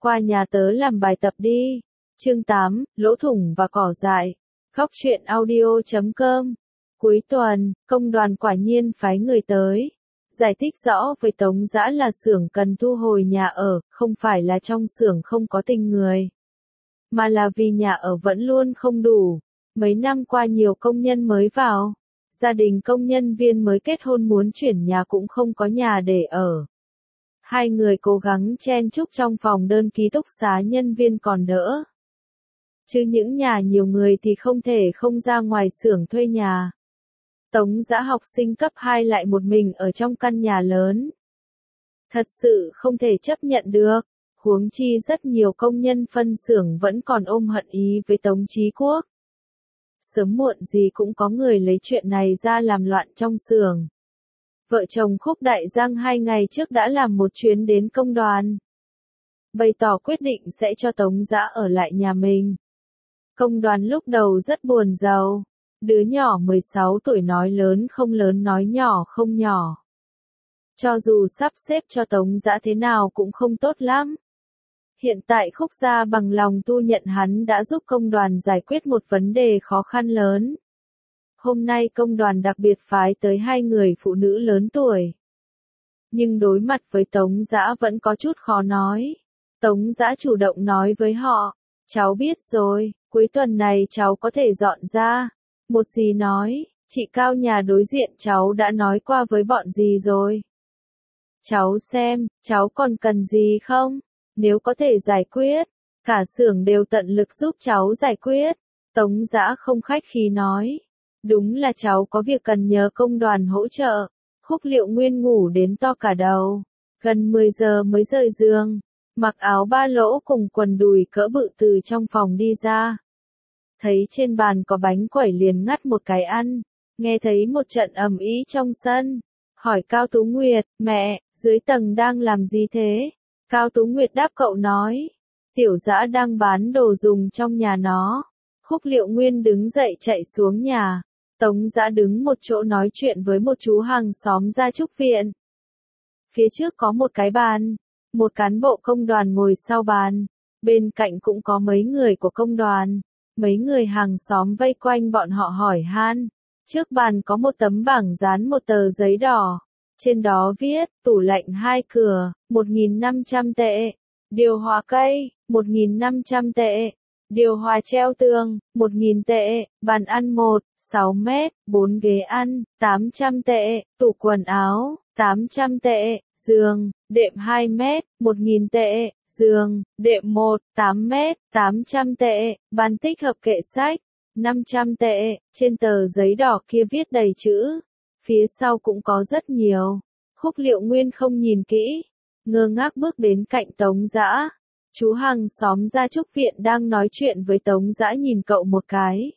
qua nhà tớ làm bài tập đi. Chương 8, lỗ thủng và cỏ dại. Góc truyện audio.com. Cuối tuần, công đoàn quả nhiên phái người tới. Giải thích rõ với Tống Dã là xưởng cần thu hồi nhà ở, không phải là trong xưởng không có tình người. Mà là vì nhà ở vẫn luôn không đủ. Mấy năm qua nhiều công nhân mới vào. Gia đình công nhân viên mới kết hôn muốn chuyển nhà cũng không có nhà để ở. Hai người cố gắng chen chúc trong phòng đơn ký túc xá nhân viên còn đỡ. Chứ những nhà nhiều người thì không thể không ra ngoài xưởng thuê nhà. Tống Dã học sinh cấp 2 lại một mình ở trong căn nhà lớn. Thật sự không thể chấp nhận được, huống chi rất nhiều công nhân phân xưởng vẫn còn ôm hận ý với Tống Chí Quốc. Sớm muộn gì cũng có người lấy chuyện này ra làm loạn trong xưởng. Vợ chồng Khúc Đại Giang 2 ngày trước đã làm một chuyến đến công đoàn. Bày tỏ quyết định sẽ cho Tống Dã ở lại nhà mình. Công đoàn lúc đầu rất buồn rầu. Đứa nhỏ 16 tuổi nói lớn không lớn nói nhỏ không nhỏ. Cho dù sắp xếp cho Tống Dã thế nào cũng không tốt lắm. Hiện tại Khúc gia bằng lòng tu nhận hắn đã giúp công đoàn giải quyết một vấn đề khó khăn lớn. Hôm nay công đoàn đặc biệt phái tới 2 người phụ nữ lớn tuổi. Nhưng đối mặt với Tống Dã vẫn có chút khó nói. Tống Dã chủ động nói với họ, cháu biết rồi, cuối tuần này cháu có thể dọn ra. Một dì nói, chị Cao nhà đối diện cháu đã nói qua với bọn dì rồi. Cháu xem, cháu còn cần gì không? Nếu có thể giải quyết, cả xưởng đều tận lực giúp cháu giải quyết. Tống Dã không khách khí nói. Đúng là cháu có việc cần nhờ công đoàn hỗ trợ. Khúc Liệu Nguyên ngủ đến to cả đầu. Gần 10 giờ mới rời giường. Mặc áo ba lỗ cùng quần đùi cỡ bự từ trong phòng đi ra. Thấy trên bàn có bánh quẩy liền ngắt một cái ăn. Nghe thấy một trận ầm ĩ trong sân. Hỏi Cao Tú Nguyệt, mẹ, dưới tầng đang làm gì thế? Cao Tú Nguyệt đáp cậu nói. Tiểu Dã đang bán đồ dùng trong nhà nó. Khúc Liệu Nguyên đứng dậy chạy xuống nhà. Tống Dã đứng một chỗ nói chuyện với một chú hàng xóm ra trúc viện. Phía trước có một cái bàn. Một cán bộ công đoàn ngồi sau bàn. Bên cạnh cũng có mấy người của công đoàn. Mấy người hàng xóm vây quanh bọn họ hỏi han. Trước bàn có một tấm bảng dán một tờ giấy đỏ. Trên đó viết, tủ lạnh 2 cửa, 1.500 tệ. Điều hòa cây, 1.500 tệ. Điều hòa treo tường, 1.000 tệ. Bàn ăn 6 mét, 4 ghế ăn, 800 tệ. Tủ quần áo, 800 tệ. Giường, đệm 2 mét, 1.000 tệ. Giường, đệm 8 mét, 800 tệ. Bàn tích hợp kệ sách, 500 tệ. Trên tờ giấy đỏ kia viết đầy chữ. Phía sau cũng có rất nhiều. Khúc Liệu Nguyên không nhìn kỹ. Ngơ ngác bước đến cạnh Tống Dã. Chú hàng xóm ra trúc viện đang nói chuyện với Tống Dã nhìn cậu một cái.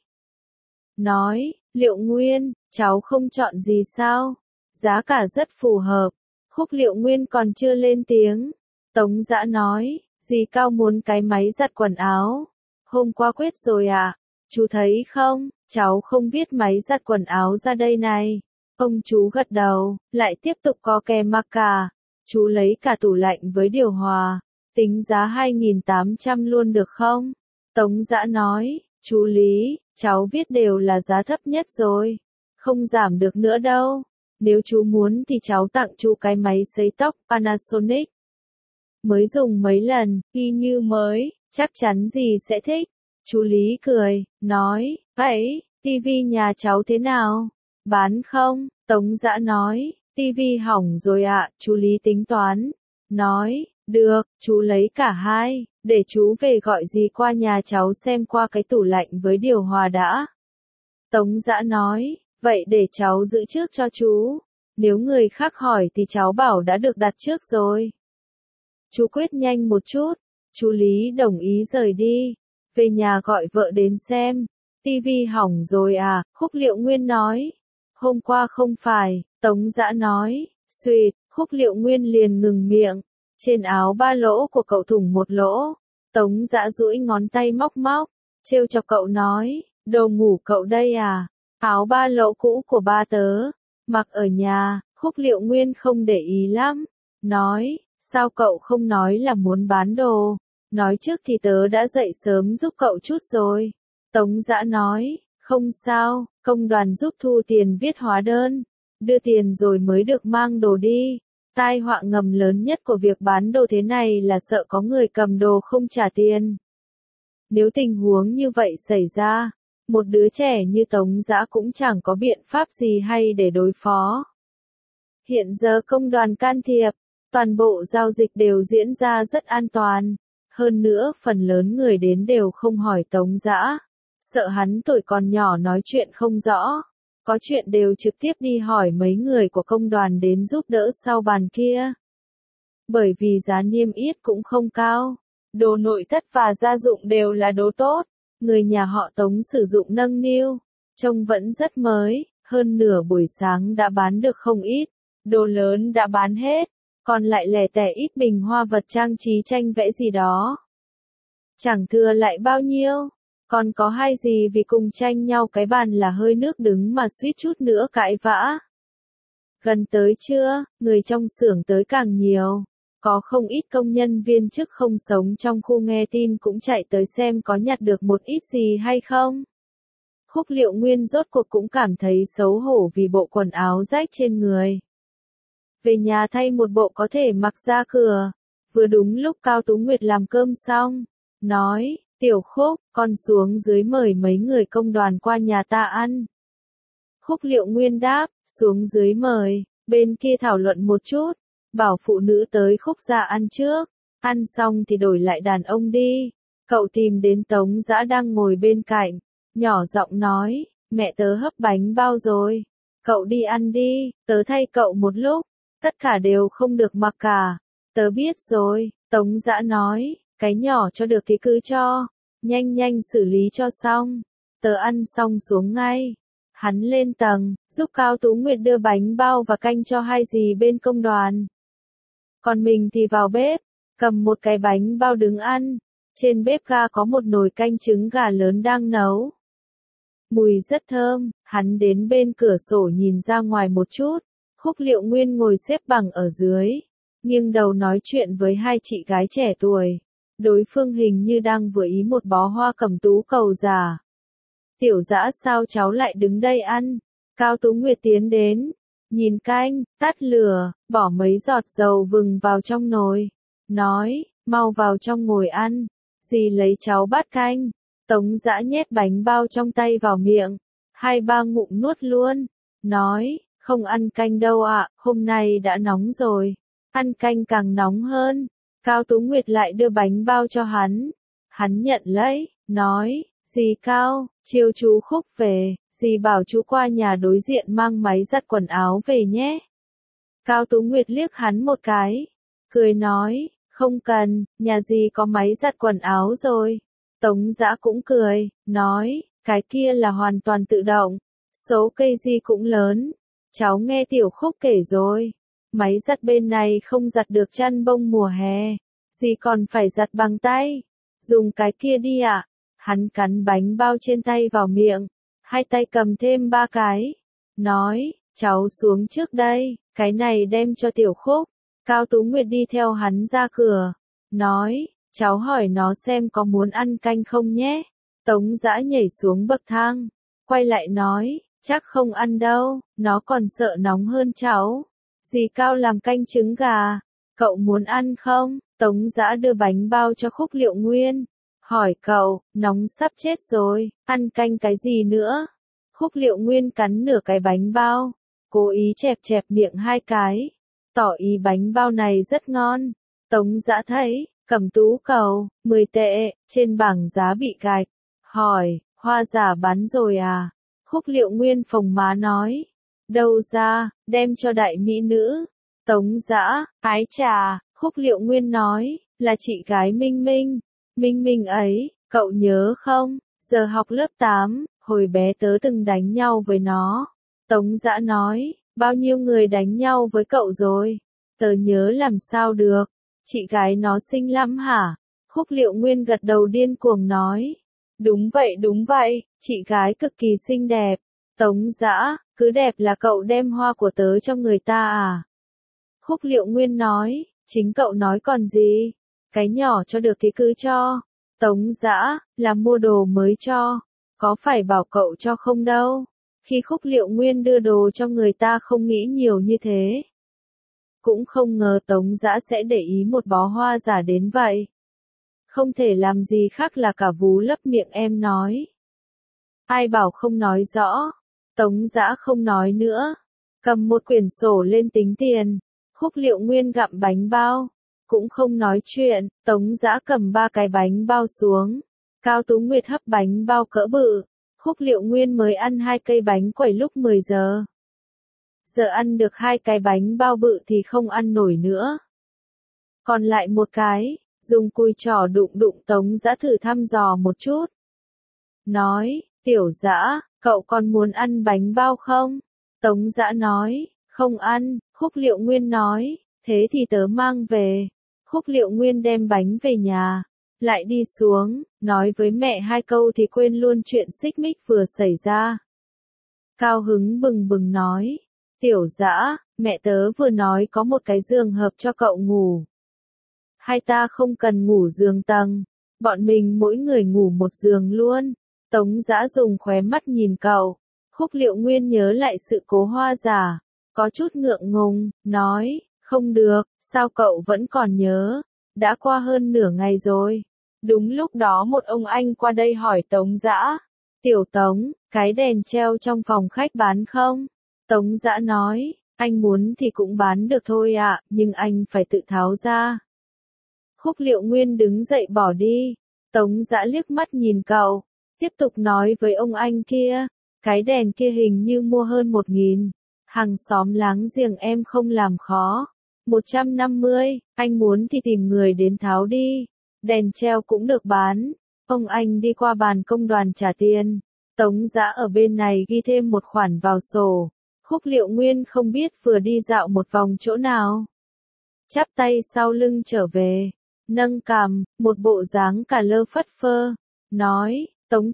Nói, Liệu Nguyên, cháu không chọn gì sao? Giá cả rất phù hợp. Khúc Liệu Nguyên còn chưa lên tiếng. Tống Dã nói, dì Cao muốn cái máy giặt quần áo. Hôm qua quyết rồi à? Chú thấy không, cháu không viết máy giặt quần áo ra đây này. Ông chú gật đầu, lại tiếp tục có kè mặc cả. Chú lấy cả tủ lạnh với điều hòa. Tính giá 2.800 luôn được không? Tống Dã nói, chú Lý, cháu viết đều là giá thấp nhất rồi. Không giảm được nữa đâu. Nếu chú muốn thì cháu tặng chú cái máy sấy tóc Panasonic. Mới dùng mấy lần, y như mới, chắc chắn dì sẽ thích. Chú Lý cười, nói, vậy, tivi nhà cháu thế nào? Bán không? Tống Dã nói, tivi hỏng rồi ạ, chú Lý tính toán. Nói, được, chú lấy cả hai, để chú về gọi dì qua nhà cháu xem qua cái tủ lạnh với điều hòa đã. Tống Dã nói, vậy để cháu giữ trước cho chú. Nếu người khác hỏi thì cháu bảo đã được đặt trước rồi. Chú quyết nhanh một chút. Chú Lý đồng ý rời đi. Về nhà gọi vợ đến xem. Tivi hỏng rồi à, Khúc Liệu Nguyên nói. Hôm qua không phải, Tống Dã nói. Xuyệt, Khúc Liệu Nguyên liền ngừng miệng. Trên áo ba lỗ của cậu thủng một lỗ. Tống Dã duỗi ngón tay móc móc. Trêu chọc cậu nói, đồ ngủ cậu đây à? Áo ba lỗ cũ của ba tớ. Mặc ở nhà, Khúc Liệu Nguyên không để ý lắm. Nói, sao cậu không nói là muốn bán đồ? nói trước thì tớ đã dậy sớm giúp cậu chút rồi. Tống Dã nói, không sao, công đoàn giúp thu tiền viết hóa đơn, đưa tiền rồi mới được mang đồ đi. Tai họa ngầm lớn nhất của việc bán đồ thế này là sợ có người cầm đồ không trả tiền. Nếu tình huống như vậy xảy ra, một đứa trẻ như Tống Dã cũng chẳng có biện pháp gì hay để đối phó. Hiện giờ công đoàn can thiệp, toàn bộ giao dịch đều diễn ra rất an toàn. Hơn nữa phần lớn người đến đều không hỏi Tống Dã, sợ hắn tuổi còn nhỏ nói chuyện không rõ. Có chuyện đều trực tiếp đi hỏi mấy người của công đoàn đến giúp đỡ sau bàn kia. Bởi vì giá niêm yết cũng không cao, đồ nội thất và gia dụng đều là đồ tốt, người nhà họ Tống sử dụng nâng niu, trông vẫn rất mới, hơn nửa buổi sáng đã bán được không ít, đồ lớn đã bán hết, còn lại lẻ tẻ ít bình hoa vật trang trí tranh vẽ gì đó. Chẳng thừa lại bao nhiêu, còn có hay gì vì cùng tranh nhau cái bàn là hơi nước đứng mà suýt chút nữa cãi vã. Gần tới trưa, người trong xưởng tới càng nhiều. Có không ít công nhân viên chức không sống trong khu nghe tin cũng chạy tới xem có nhặt được một ít gì hay không. Khúc Liệu Nguyên rốt cuộc cũng cảm thấy xấu hổ vì bộ quần áo rách trên người. Về nhà thay một bộ có thể mặc ra cửa. Vừa đúng lúc Cao Tú Nguyệt làm cơm xong, nói, Tiểu Khúc, con xuống dưới mời mấy người công đoàn qua nhà ta ăn. Khúc Liệu Nguyên đáp, xuống dưới mời, bên kia thảo luận một chút. Bảo phụ nữ tới Khúc gia ăn trước, ăn xong thì đổi lại đàn ông đi. Cậu tìm đến Tống Dã đang ngồi bên cạnh, nhỏ giọng nói, mẹ tớ hấp bánh bao rồi, cậu đi ăn đi, tớ thay cậu một lúc, tất cả đều không được mặc cả. Tớ biết rồi, Tống Dã nói, cái nhỏ cho được thì cứ cho, nhanh nhanh xử lý cho xong, tớ ăn xong xuống ngay. Hắn lên tầng, giúp Cao Tú Nguyệt đưa bánh bao và canh cho hai dì bên công đoàn. Còn mình thì vào bếp, cầm một cái bánh bao đứng ăn. Trên bếp ga có một nồi canh trứng gà lớn đang nấu. Mùi rất thơm, hắn đến bên cửa sổ nhìn ra ngoài một chút. Khúc Liệu Nguyên ngồi xếp bằng ở dưới, nghiêng đầu nói chuyện với hai chị gái trẻ tuổi. Đối phương hình như đang vừa ý một bó hoa cẩm tú cầu giả. Tiểu Dã sao cháu lại đứng đây ăn? Cao Tú Nguyệt tiến đến. Nhìn canh, tắt lửa, bỏ mấy giọt dầu vừng vào trong nồi. Nói, mau vào trong ngồi ăn. Dì lấy cháu bát canh. Tống Dã nhét bánh bao trong tay vào miệng. 2-3 ngụm nuốt luôn. Nói, không ăn canh đâu ạ, hôm nay đã nóng rồi. Ăn canh càng nóng hơn. Cao Tú Nguyệt lại đưa bánh bao cho hắn. Hắn nhận lấy, nói, dì Cao, chiều chú Khúc về. Dì bảo chú qua nhà đối diện mang máy giặt quần áo về nhé. Cao Tú Nguyệt liếc hắn một cái, cười nói, không cần, nhà dì có máy giặt quần áo rồi. Tống Dã cũng cười, nói, cái kia là hoàn toàn tự động, số cây gì cũng lớn. Cháu nghe Tiểu Khúc kể rồi, máy giặt bên này không giặt được chăn bông mùa hè, dì còn phải giặt bằng tay. Dùng cái kia đi ạ. Hắn cắn bánh bao trên tay vào miệng. Hai tay cầm thêm 3 cái. Nói, cháu xuống trước đây, cái này đem cho Tiểu Khúc. Cao Tú Nguyệt đi theo hắn ra cửa. Nói, cháu hỏi nó xem có muốn ăn canh không nhé. Tống Dã nhảy xuống bậc thang. Quay lại nói, chắc không ăn đâu, nó còn sợ nóng hơn cháu. Dì Cao làm canh trứng gà. Cậu muốn ăn không? Tống Dã đưa bánh bao cho Khúc Liệu Nguyên. Hỏi cậu, nóng sắp chết rồi, ăn canh cái gì nữa? Khúc Liệu Nguyên cắn nửa cái bánh bao, cố ý chẹp chẹp miệng 2 cái, tỏ ý bánh bao này rất ngon. Tống Dã thấy, Cẩm Tú cầu, 10 tệ, trên bảng giá bị gạch. Hỏi, hoa giả bán rồi à? Khúc Liệu Nguyên phồng má nói, đâu ra, đem cho đại mỹ nữ. Tống Dã, ái chà, Khúc Liệu Nguyên nói, là chị gái Minh Minh. Minh Minh ấy, cậu nhớ không? Giờ học lớp 8, hồi bé tớ từng đánh nhau với nó. Tống Dã nói, bao nhiêu người đánh nhau với cậu rồi? Tớ nhớ làm sao được? Chị gái nó xinh lắm hả? Khúc Liệu Nguyên gật đầu điên cuồng nói. Đúng vậy, chị gái cực kỳ xinh đẹp. Tống Dã, cứ đẹp là cậu đem hoa của tớ cho người ta à? Khúc Liệu Nguyên nói, chính cậu nói còn gì? cái nhỏ cho được thì cứ cho. Tống Dã, là mua đồ mới cho, có phải bảo cậu cho không đâu. Khi Khúc Liệu Nguyên đưa đồ cho người ta không nghĩ nhiều như thế. Cũng không ngờ Tống Dã sẽ để ý một bó hoa giả đến vậy. Không thể làm gì khác là cả vú lấp miệng em nói. Ai bảo không nói rõ. Tống Dã không nói nữa. Cầm một quyển sổ lên tính tiền. Khúc Liệu Nguyên gặm bánh bao. Cũng không nói chuyện. Tống Dã cầm 3 cái bánh bao xuống. Cao Tú Nguyệt hấp bánh bao cỡ bự. Khúc Liệu Nguyên mới ăn 2 cây bánh quẩy lúc 10 giờ. Giờ ăn được 2 cái bánh bao bự thì không ăn nổi nữa. Còn lại một cái, dùng cùi trỏ đụng đụng Tống Dã thử thăm dò một chút. Nói, Tiểu Dã, cậu còn muốn ăn bánh bao không? Tống Dã nói, không ăn. Khúc Liệu Nguyên nói, thế thì tớ mang về. Khúc Liệu Nguyên đem bánh về nhà, lại đi xuống, nói với mẹ 2 câu thì quên luôn chuyện xích mích vừa xảy ra. Cao hứng bừng bừng nói, Tiểu Dã, mẹ tớ vừa nói có một cái giường hợp cho cậu ngủ. Hai ta không cần ngủ giường tầng, bọn mình mỗi người ngủ một giường luôn. Tống Dã dùng khóe mắt nhìn cậu. Khúc Liệu Nguyên nhớ lại sự cố hoa giả, có chút ngượng ngùng, nói, không được, sao cậu vẫn còn nhớ, đã qua hơn nửa ngày rồi. Đúng lúc đó một ông anh qua đây hỏi Tống Dã, Tiểu Tống, cái đèn treo trong phòng khách bán không? Tống Dã nói, anh muốn thì cũng bán được thôi ạ, nhưng anh phải tự tháo ra. Khúc Liệu Nguyên đứng dậy bỏ đi. Tống Dã liếc mắt nhìn cậu, tiếp tục nói với ông anh kia, cái đèn kia hình như mua hơn 1.000, hàng xóm láng giềng em không làm khó. 150, anh muốn thì tìm người đến tháo đi, đèn treo cũng được bán. Ông anh đi qua bàn công đoàn trả tiền, Tống Dã ở bên này ghi thêm một khoản vào sổ. Khúc Liệu Nguyên không biết vừa đi dạo một vòng chỗ nào. Chắp tay sau lưng trở về, nâng cằm, một bộ dáng cả lơ phất phơ, nói, Tống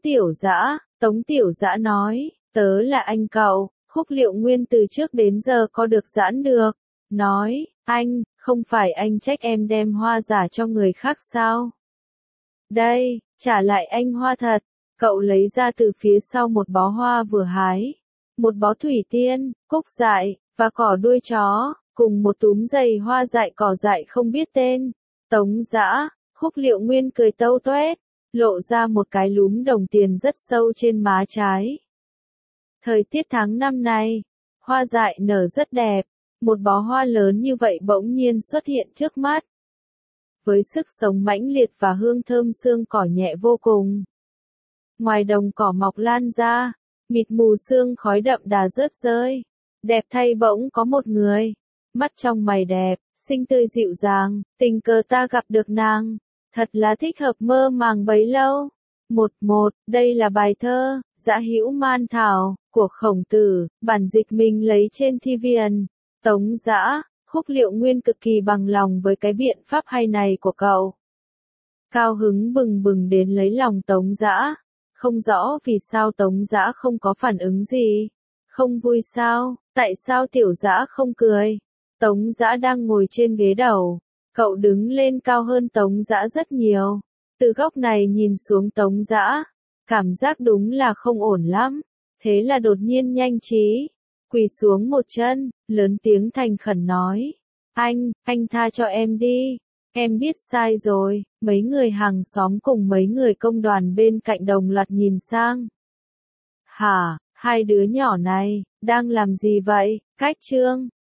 Tiểu Dã nói, tớ là anh cậu. Khúc Liệu Nguyên từ trước đến giờ có được giãn được, nói, anh, không phải anh trách em đem hoa giả cho người khác sao? Đây, trả lại anh hoa thật. Cậu lấy ra từ phía sau một bó hoa vừa hái, một bó thủy tiên, cúc dại, và cỏ đuôi chó, cùng một túm dày hoa dại cỏ dại không biết tên. Tống Dã, Khúc Liệu Nguyên cười tâu toét, lộ ra một cái lúm đồng tiền rất sâu trên má trái. Thời tiết tháng năm này, hoa dại nở rất đẹp, một bó hoa lớn như vậy bỗng nhiên xuất hiện trước mắt. Với sức sống mãnh liệt và hương thơm sương cỏ nhẹ vô cùng. Ngoài đồng cỏ mọc lan ra, mịt mù sương khói đậm đà rớt rơi. Đẹp thay bỗng có một người, mắt trong mày đẹp, xinh tươi dịu dàng, tình cờ ta gặp được nàng, thật là thích hợp mơ màng bấy lâu. Đây là bài thơ, Dã Hữu Man Thảo, của Khổng Tử, bản dịch mình lấy trên TVN. Tống Dã, Khúc Liệu Nguyên cực kỳ bằng lòng với cái biện pháp hay này của cậu. Cao hứng bừng bừng đến lấy lòng Tống Dã. Không rõ vì sao Tống Dã không có phản ứng gì. Không vui sao, tại sao Tiểu Dã không cười? Tống Dã đang ngồi trên ghế đầu. Cậu đứng lên cao hơn Tống Dã rất nhiều. Từ góc này nhìn xuống Tống Dã, cảm giác đúng là không ổn lắm. Thế là đột nhiên nhanh trí, quỳ xuống một chân, lớn tiếng thành khẩn nói. Anh tha cho em đi. Em biết sai rồi. Mấy người hàng xóm cùng mấy người công đoàn bên cạnh đồng loạt nhìn sang. Hả, hai đứa nhỏ này, đang làm gì vậy? Cách Trương,